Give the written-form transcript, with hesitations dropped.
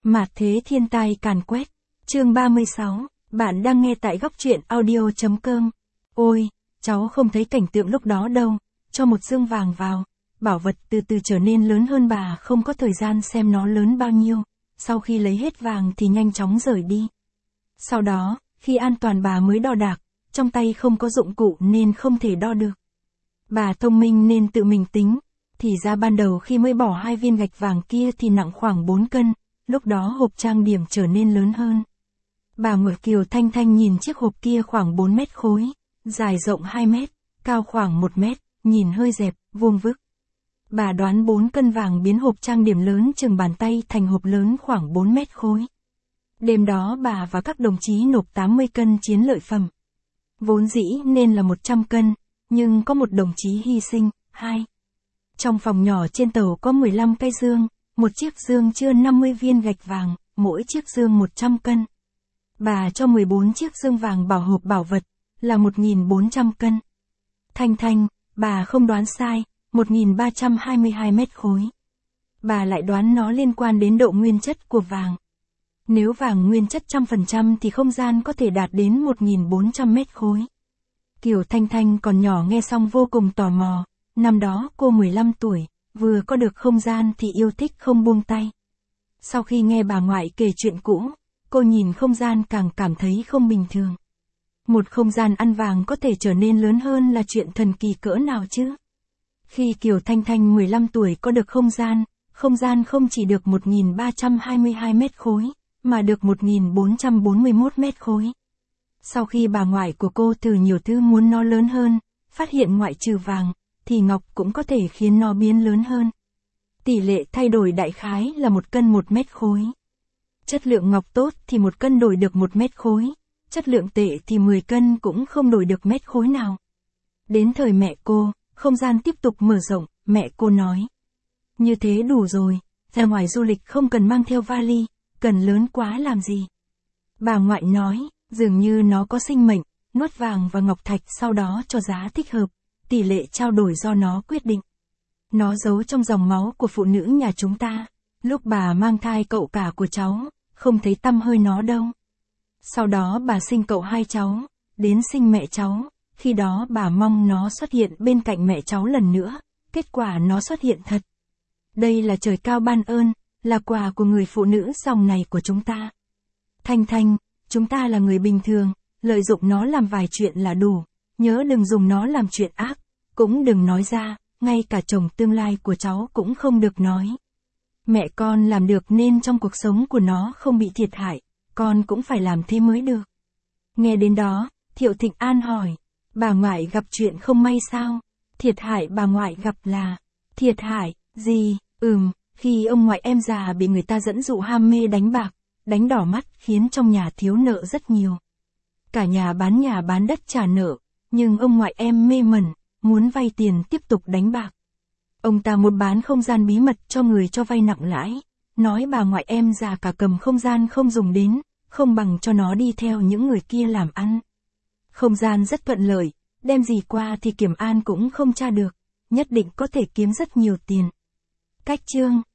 Mạt thế thiên tai càn quét. Chương 36, bạn đang nghe tại góc truyện audio.com. Ôi, cháu không thấy cảnh tượng lúc đó đâu, cho một dương vàng vào, bảo vật từ từ trở nên lớn hơn, bà không có thời gian xem nó lớn bao nhiêu, sau khi lấy hết vàng thì nhanh chóng rời đi. Sau đó, khi an toàn bà mới đo đạc, trong tay không có dụng cụ nên không thể đo được. Bà thông minh nên tự mình tính, thì ra ban đầu khi mới bỏ 2 viên gạch vàng kia thì nặng khoảng 4 cân, lúc đó hộp trang điểm trở nên lớn hơn. Bà ngửa Kiều Thanh Thanh nhìn chiếc hộp kia khoảng 4 mét khối, dài rộng 2 mét, cao khoảng 1 mét, nhìn hơi dẹp, vuông vức. Bà đoán 4 cân vàng biến hộp trang điểm lớn chừng bàn tay thành hộp lớn khoảng 4 mét khối. Đêm đó bà và các đồng chí nộp 80 cân chiến lợi phẩm. Vốn dĩ nên là 100 cân, nhưng có một đồng chí hy sinh, 2. Trong phòng nhỏ trên tàu có 15 cái dương, một chiếc dương chứa 50 viên gạch vàng, mỗi chiếc dương 100 cân. Bà cho 14 chiếc dương vàng bảo hộp bảo vật, là 1.400 cân. Thanh Thanh, bà không đoán sai, 1.322 mét khối. Bà lại đoán nó liên quan đến độ nguyên chất của vàng. Nếu vàng nguyên chất 100% thì không gian có thể đạt đến 1.400 mét khối. Kiều Thanh Thanh còn nhỏ nghe xong vô cùng tò mò, năm đó cô 15 tuổi, vừa có được không gian thì yêu thích không buông tay. Sau khi nghe bà ngoại kể chuyện cũ, cô nhìn không gian càng cảm thấy không bình thường. Một không gian ăn vàng có thể trở nên lớn hơn là chuyện thần kỳ cỡ nào chứ? Khi Kiều Thanh Thanh 15 tuổi có được không gian không chỉ được 1.322 mét khối, mà được 1.441 mét khối. Sau khi bà ngoại của cô thử nhiều thứ muốn nó lớn hơn, phát hiện ngoại trừ vàng, thì ngọc cũng có thể khiến nó biến lớn hơn. Tỷ lệ thay đổi đại khái là 1 cân 1 mét khối. Chất lượng ngọc tốt thì 1 cân đổi được 1 mét khối, chất lượng tệ thì 10 cân cũng không đổi được mét khối nào. Đến thời mẹ cô, không gian tiếp tục mở rộng, mẹ cô nói. Như thế đủ rồi, ra ngoài du lịch không cần mang theo vali, cần lớn quá làm gì. Bà ngoại nói, dường như nó có sinh mệnh, nuốt vàng và ngọc thạch sau đó cho giá thích hợp, tỷ lệ trao đổi do nó quyết định. Nó giấu trong dòng máu của phụ nữ nhà chúng ta, lúc bà mang thai cậu cả của cháu, không thấy tăm hơi nó đâu. Sau đó bà sinh cậu 2 cháu, đến sinh mẹ cháu, khi đó bà mong nó xuất hiện bên cạnh mẹ cháu lần nữa, kết quả nó xuất hiện thật. Đây là trời cao ban ơn, là quà của người phụ nữ dòng này của chúng ta. Thanh Thanh, chúng ta là người bình thường, lợi dụng nó làm vài chuyện là đủ, nhớ đừng dùng nó làm chuyện ác, cũng đừng nói ra, ngay cả chồng tương lai của cháu cũng không được nói. Mẹ con làm được nên trong cuộc sống của nó không bị thiệt hại, con cũng phải làm thế mới được. Nghe đến đó, Thiệu Thịnh An hỏi, bà ngoại gặp chuyện không may sao? Thiệt hại bà ngoại gặp là, thiệt hại, gì? Khi ông ngoại em già bị người ta dẫn dụ ham mê đánh bạc, đánh đỏ mắt khiến trong nhà thiếu nợ rất nhiều. Cả nhà bán đất trả nợ, nhưng ông ngoại em mê mẩn, muốn vay tiền tiếp tục đánh bạc. Ông ta muốn bán không gian bí mật cho người cho vay nặng lãi, nói bà ngoại em già cả cầm không gian không dùng đến, không bằng cho nó đi theo những người kia làm ăn. Không gian rất thuận lợi, đem gì qua thì kiểm an cũng không tra được, nhất định có thể kiếm rất nhiều tiền. Cách chương